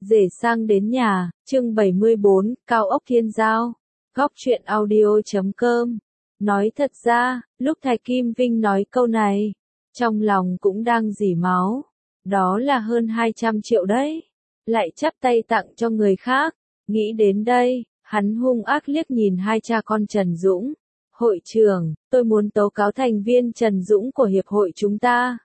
Rể sang đến nhà, chương 74, Cao ốc Thiên Giao. Góc truyện audio.com. Nói thật ra, lúc Thái Kim Vinh nói câu này, trong lòng cũng đang rỉ máu. Đó là hơn 200 triệu đấy. Lại chắp tay tặng cho người khác. Nghĩ đến đây, hắn hung ác liếc nhìn hai cha con Trần Dũng. Hội trưởng, tôi muốn tố cáo thành viên Trần Dũng của hiệp hội chúng ta.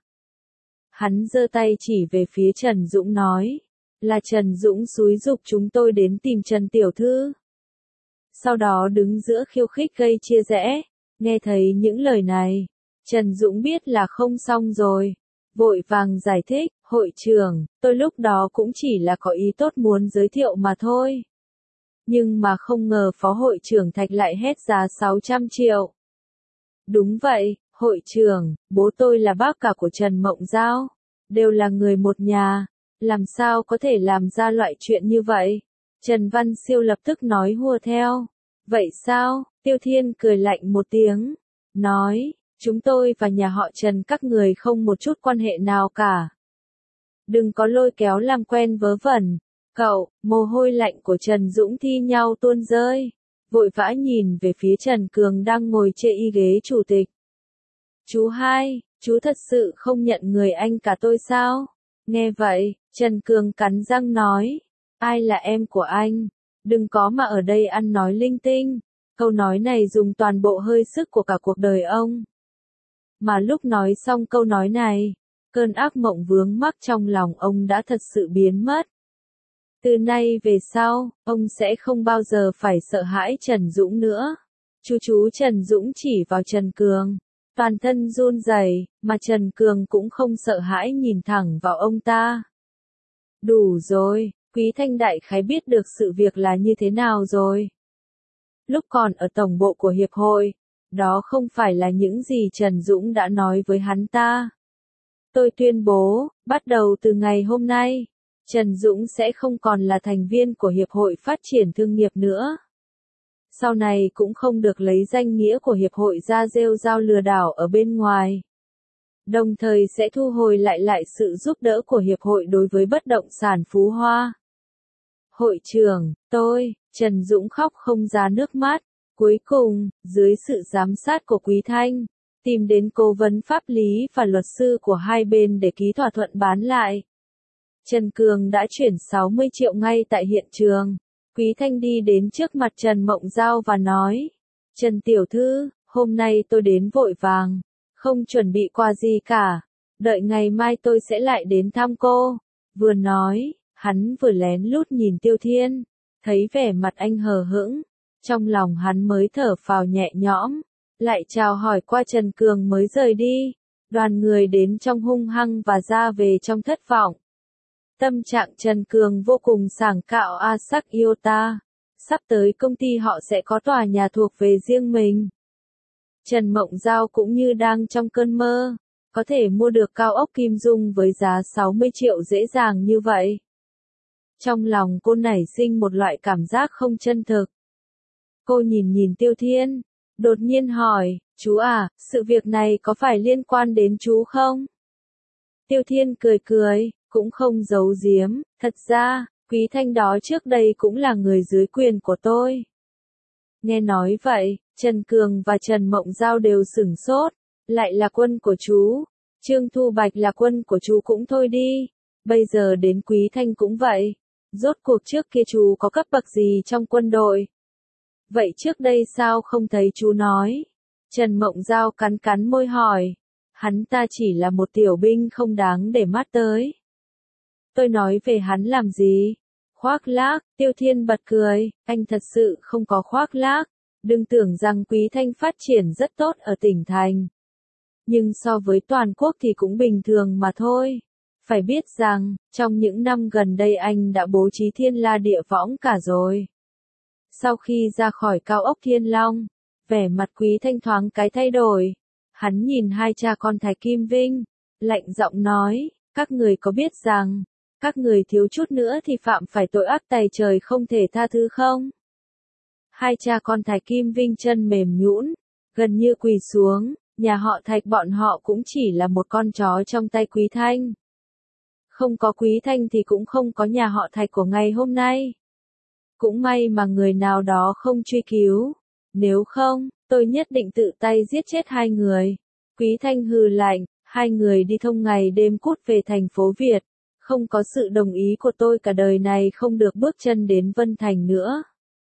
Hắn giơ tay chỉ về phía Trần Dũng nói. Là Trần Dũng xúi giục chúng tôi đến tìm Trần Tiểu Thư. Sau đó đứng giữa khiêu khích gây chia rẽ. Nghe thấy những lời này, Trần Dũng biết là không xong rồi. Vội vàng giải thích, hội trưởng, tôi lúc đó cũng chỉ là có ý tốt muốn giới thiệu mà thôi. Nhưng mà không ngờ phó hội trưởng Thạch lại hét giá 600 triệu. Đúng vậy, hội trưởng, bố tôi là bác cả của Trần Mộng Giao. Đều là người một nhà. Làm sao có thể làm ra loại chuyện như vậy? Trần Văn Siêu lập tức nói hùa theo. Vậy sao? Tiêu Thiên cười lạnh một tiếng. Nói, chúng tôi và nhà họ Trần các người không một chút quan hệ nào cả. Đừng có lôi kéo làm quen vớ vẩn. Cậu, mồ hôi lạnh của Trần Dũng thi nhau tuôn rơi. Vội vã nhìn về phía Trần Cường đang ngồi chê y ghế chủ tịch. Chú hai, chú thật sự không nhận người anh cả tôi sao? Nghe vậy, Trần Cường cắn răng nói, ai là em của anh? Đừng có mà ở đây ăn nói linh tinh. Câu nói này dùng toàn bộ hơi sức của cả cuộc đời ông. Mà lúc nói xong câu nói này, cơn ác mộng vướng mắc trong lòng ông đã thật sự biến mất. Từ nay về sau, ông sẽ không bao giờ phải sợ hãi Trần Dũng nữa. Chú Trần Dũng chỉ vào Trần Cường. Toàn thân run rẩy, mà Trần Cường cũng không sợ hãi nhìn thẳng vào ông ta. Đủ rồi, Quý Thanh đại khái biết được sự việc là như thế nào rồi. Lúc còn ở tổng bộ của hiệp hội, đó không phải là những gì Trần Dũng đã nói với hắn ta. Tôi tuyên bố, bắt đầu từ ngày hôm nay, Trần Dũng sẽ không còn là thành viên của hiệp hội phát triển thương nghiệp nữa. Sau này cũng không được lấy danh nghĩa của hiệp hội ra rêu rao lừa đảo ở bên ngoài. Đồng thời sẽ thu hồi lại sự giúp đỡ của hiệp hội đối với bất động sản Phú Hoa. Hội trưởng, Trần Dũng khóc không ra nước mắt. Cuối cùng, dưới sự giám sát của Quý Thanh, tìm đến cố vấn pháp lý và luật sư của hai bên để ký thỏa thuận bán lại. Trần Cường đã chuyển 60 triệu ngay tại hiện trường. Quý Thanh đi đến trước mặt Trần Mộng Giao và nói, Trần Tiểu Thư, hôm nay tôi đến vội vàng, không chuẩn bị quà gì cả, đợi ngày mai tôi sẽ lại đến thăm cô. Vừa nói, hắn vừa lén lút nhìn Tiêu Thiên, thấy vẻ mặt anh hờ hững, trong lòng hắn mới thở phào nhẹ nhõm, lại chào hỏi qua Trần Cường mới rời đi. Đoàn người đến trong hung hăng và ra về trong thất vọng. Tâm trạng Trần Cường vô cùng sảng cạo Asak Iota. Sắp tới công ty họ sẽ có tòa nhà thuộc về riêng mình. Trần Mộng Giao cũng như đang trong cơn mơ. Có thể mua được cao ốc Kim Dung với giá 60 triệu dễ dàng như vậy. Trong lòng cô nảy sinh một loại cảm giác không chân thực. Cô nhìn Tiêu Thiên. Đột nhiên hỏi, chú à, sự việc này có phải liên quan đến chú không? Tiêu Thiên cười. Cũng không giấu giếm, thật ra, Quý Thanh đó trước đây cũng là người dưới quyền của tôi. Nghe nói vậy, Trần Cường và Trần Mộng Giao đều sửng sốt, lại là quân của chú. Trương Thu Bạch là quân của chú cũng thôi đi, bây giờ đến Quý Thanh cũng vậy. Rốt cuộc trước kia chú có cấp bậc gì trong quân đội? Vậy trước đây sao không thấy chú nói? Trần Mộng Giao cắn môi hỏi, hắn ta chỉ là một tiểu binh không đáng để mắt tới. Tôi nói về hắn làm gì? Khoác lác, Tiêu Thiên bật cười, anh thật sự không có khoác lác. Đừng tưởng rằng Quý Thanh phát triển rất tốt ở tỉnh thành. Nhưng so với toàn quốc thì cũng bình thường mà thôi. Phải biết rằng, trong những năm gần đây anh đã bố trí thiên la địa võng cả rồi. Sau khi ra khỏi cao ốc Thiên Long, vẻ mặt Quý Thanh thoáng cái thay đổi. Hắn nhìn hai cha con Thái Kim Vinh, lạnh giọng nói, các người có biết rằng, các người thiếu chút nữa thì phạm phải tội ác tày trời không thể tha thứ không? Hai cha con Thái Kim Vinh chân mềm nhũn, gần như quỳ xuống, nhà họ Thạch bọn họ cũng chỉ là một con chó trong tay Quý Thanh. Không có Quý Thanh thì cũng không có nhà họ Thạch của ngày hôm nay. Cũng may mà người nào đó không truy cứu. Nếu không, tôi nhất định tự tay giết chết hai người. Quý Thanh hừ lạnh, hai người đi thông ngày đêm cút về thành phố Việt. Không có sự đồng ý của tôi cả đời này không được bước chân đến Vân Thành nữa.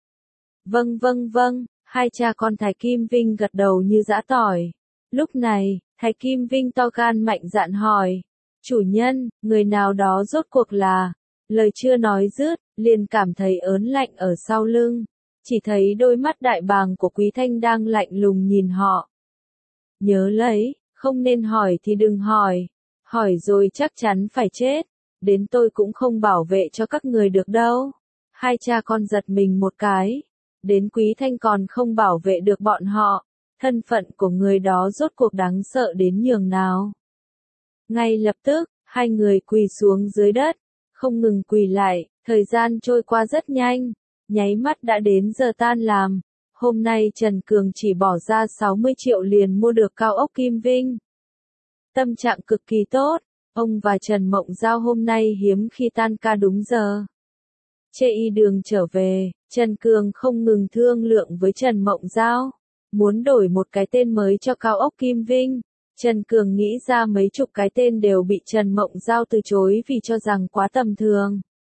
Vâng vâng vâng, hai cha con Thái Kim Vinh gật đầu như giã tỏi. Lúc này, Thái Kim Vinh to gan mạnh dạn hỏi. Chủ nhân, người nào đó rốt cuộc là... Lời chưa nói dứt, liền cảm thấy ớn lạnh ở sau lưng. Chỉ thấy đôi mắt đại bàng của Quý Thanh đang lạnh lùng nhìn họ. Nhớ lấy, không nên hỏi thì đừng hỏi. Hỏi rồi chắc chắn phải chết. Đến tôi cũng không bảo vệ cho các người được đâu. Hai cha con giật mình một cái. Đến Quý Thanh còn không bảo vệ được bọn họ. Thân phận của người đó rốt cuộc đáng sợ đến nhường nào. Ngay lập tức, hai người quỳ xuống dưới đất. Không ngừng quỳ lại, thời gian trôi qua rất nhanh. Nháy mắt đã đến giờ tan làm. Hôm nay Trần Cường chỉ bỏ ra 60 triệu liền mua được cao ốc Kim Vinh. Tâm trạng cực kỳ tốt. Ông và Trần Mộng Giao hôm nay hiếm khi tan ca đúng giờ. Trên đường trở về, Trần Cường không ngừng thương lượng với Trần Mộng Giao. Muốn đổi một cái tên mới cho cao ốc Kim Vinh. Trần Cường nghĩ ra mấy chục cái tên đều bị Trần Mộng Giao từ chối vì cho rằng quá tầm thường.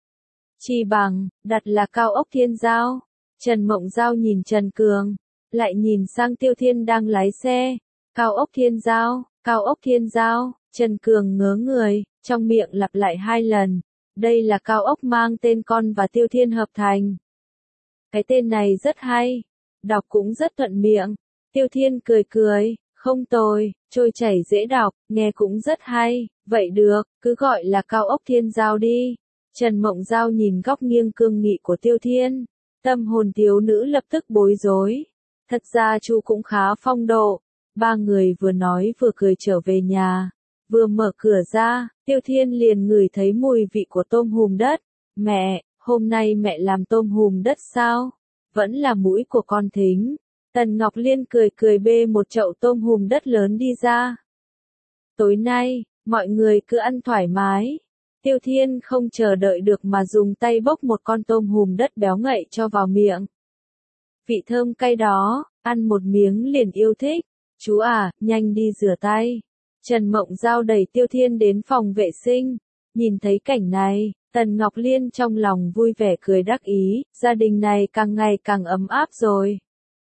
Chi bằng, đặt là cao ốc Thiên Giao. Trần Mộng Giao nhìn Trần Cường, lại nhìn sang Tiêu Thiên đang lái xe. Cao ốc Thiên Giao, cao ốc Thiên Giao. Trần Cường ngớ người, trong miệng lặp lại 2 lần. Đây là cao ốc mang tên con và Tiêu Thiên hợp thành. Cái tên này rất hay, đọc cũng rất thuận miệng. Tiêu Thiên cười cười, không tồi, trôi chảy dễ đọc, nghe cũng rất hay. Vậy được, cứ gọi là cao ốc Thiên Giao đi. Trần Mộng Giao nhìn góc nghiêng cương nghị của Tiêu Thiên. Tâm hồn thiếu nữ lập tức bối rối. Thật ra chú cũng khá phong độ. Ba người vừa nói vừa cười trở về nhà. Vừa mở cửa ra, Tiêu Thiên liền ngửi thấy mùi vị của tôm hùm đất. Mẹ, hôm nay mẹ làm tôm hùm đất sao? Vẫn là mũi của con Thính. Tần Ngọc Liên cười cười bê một chậu tôm hùm đất lớn đi ra. Tối nay, mọi người cứ ăn thoải mái. Tiêu Thiên không chờ đợi được mà dùng tay bốc một con tôm hùm đất béo ngậy cho vào miệng. Vị thơm cay đó, ăn một miếng liền yêu thích. Chú à, nhanh đi rửa tay. Trần Mộng Giao đẩy Tiêu Thiên đến phòng vệ sinh. Nhìn thấy cảnh này, Tần Ngọc Liên trong lòng vui vẻ cười đắc ý, gia đình này càng ngày càng ấm áp rồi.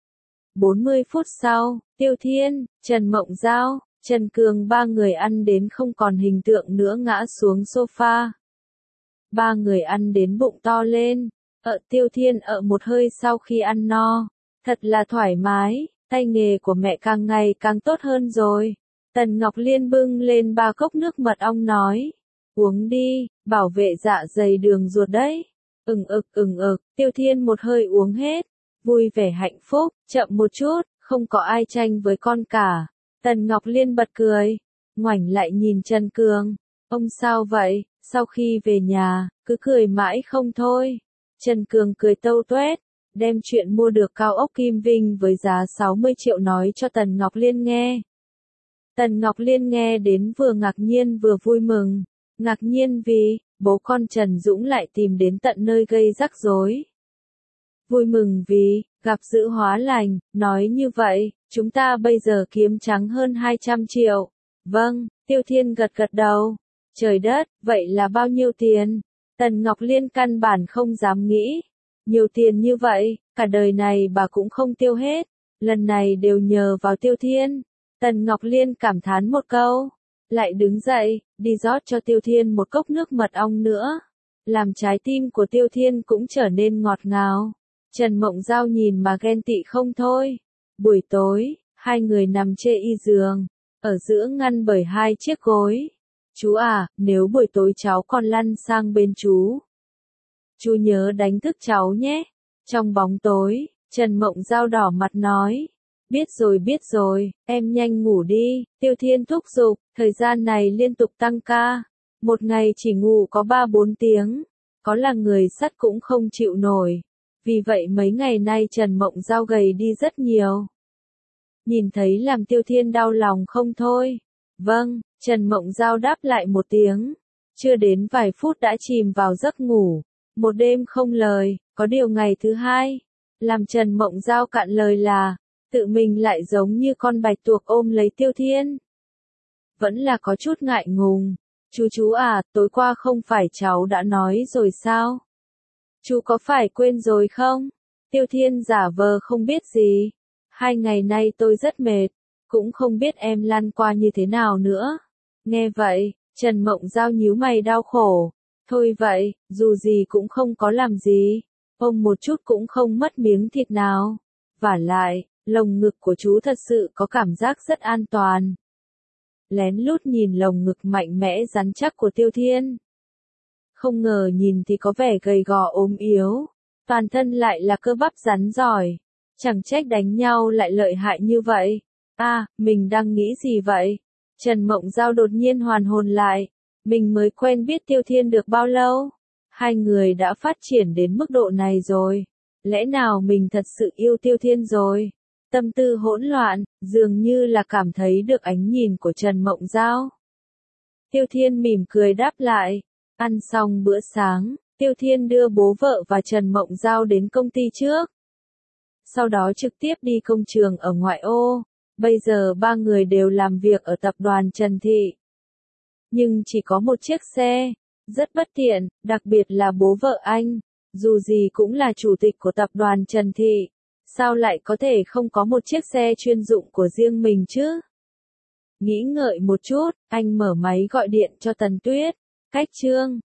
40 phút sau, Tiêu Thiên, Trần Mộng Giao, Trần Cường ba người ăn đến không còn hình tượng nữa ngã xuống sofa. Ba người ăn đến bụng to lên. Tiêu Thiên một hơi sau khi ăn no. Thật là thoải mái, tay nghề của mẹ càng ngày càng tốt hơn rồi. Tần Ngọc Liên bưng lên 3 cốc nước mật ong nói. Uống đi, bảo vệ dạ dày đường ruột đấy. Tiêu Thiên một hơi uống hết. Vui vẻ hạnh phúc, chậm một chút, không có ai tranh với con cả. Tần Ngọc Liên bật cười, ngoảnh lại nhìn Trần Cường. Ông sao vậy, sau khi về nhà, cứ cười mãi không thôi. Trần Cường cười tâu tuét, đem chuyện mua được cao ốc Kim Vinh với giá 60 triệu nói cho Tần Ngọc Liên nghe. Tần Ngọc Liên nghe đến vừa ngạc nhiên vừa vui mừng. Ngạc nhiên vì, bố con Trần Dũng lại tìm đến tận nơi gây rắc rối. Vui mừng vì, gặp dữ hóa lành, nói như vậy, chúng ta bây giờ kiếm trắng hơn 200 triệu. Vâng, Tiêu Thiên gật gật đầu. Trời đất, vậy là bao nhiêu tiền? Tần Ngọc Liên căn bản không dám nghĩ. Nhiều tiền như vậy, cả đời này bà cũng không tiêu hết. Lần này đều nhờ vào Tiêu Thiên. Tần Ngọc Liên cảm thán một câu. Lại đứng dậy, đi rót cho Tiêu Thiên một cốc nước mật ong nữa. Làm trái tim của Tiêu Thiên cũng trở nên ngọt ngào. Trần Mộng Giao nhìn mà ghen tị không thôi. Buổi tối, hai người nằm trên y giường, ở giữa ngăn bởi 2 chiếc gối. Chú à, nếu buổi tối cháu còn lăn sang bên chú nhớ đánh thức cháu nhé. Trong bóng tối, Trần Mộng Giao đỏ mặt nói. Biết rồi, em nhanh ngủ đi. Tiêu Thiên thúc giục, thời gian này liên tục tăng ca. Một ngày chỉ ngủ có 3-4 tiếng. Có là người sắt cũng không chịu nổi. Vì vậy mấy ngày nay Trần Mộng Giao gầy đi rất nhiều. Nhìn thấy làm Tiêu Thiên đau lòng không thôi. Vâng, Trần Mộng Giao đáp lại một tiếng. Chưa đến vài phút đã chìm vào giấc ngủ. Một đêm không lời, có điều ngày thứ hai, làm Trần Mộng Giao cạn lời là, tự mình lại giống như con bạch tuộc ôm lấy Tiêu Thiên. Vẫn là có chút ngại ngùng. Chú à, tối qua không phải cháu đã nói rồi sao? Chú có phải quên rồi không? Tiêu Thiên giả vờ không biết gì. 2 ngày nay tôi rất mệt, cũng không biết em lăn qua như thế nào nữa. Nghe vậy, Trần Mộng Giao nhíu mày đau khổ. Thôi vậy, dù gì cũng không có làm gì. Ông một chút cũng không mất miếng thịt nào. Vả lại, lồng ngực của chú thật sự có cảm giác rất an toàn. Lén lút nhìn lồng ngực mạnh mẽ rắn chắc của Tiêu Thiên. Không ngờ nhìn thì có vẻ gầy gò ốm yếu, toàn thân lại là cơ bắp rắn giỏi. Chẳng trách đánh nhau lại lợi hại như vậy. À, mình đang nghĩ gì vậy? Trần Mộng Giao đột nhiên hoàn hồn lại. Mình mới quen biết Tiêu Thiên được bao lâu? 2 người đã phát triển đến mức độ này rồi. Lẽ nào mình thật sự yêu Tiêu Thiên rồi? Tâm tư hỗn loạn, dường như là cảm thấy được ánh nhìn của Trần Mộng Giao. Tiêu Thiên mỉm cười đáp lại. Ăn xong bữa sáng, Tiêu Thiên đưa bố vợ và Trần Mộng Giao đến công ty trước. Sau đó trực tiếp đi công trường ở ngoại ô. Bây giờ 3 người đều làm việc ở tập đoàn Trần Thị. Nhưng chỉ có một chiếc xe. Rất bất tiện, đặc biệt là bố vợ anh. Dù gì cũng là chủ tịch của tập đoàn Trần Thị. Sao lại có thể không có một chiếc xe chuyên dụng của riêng mình chứ? Nghĩ ngợi một chút, anh mở máy gọi điện cho Tần Tuyết. Cách Trương,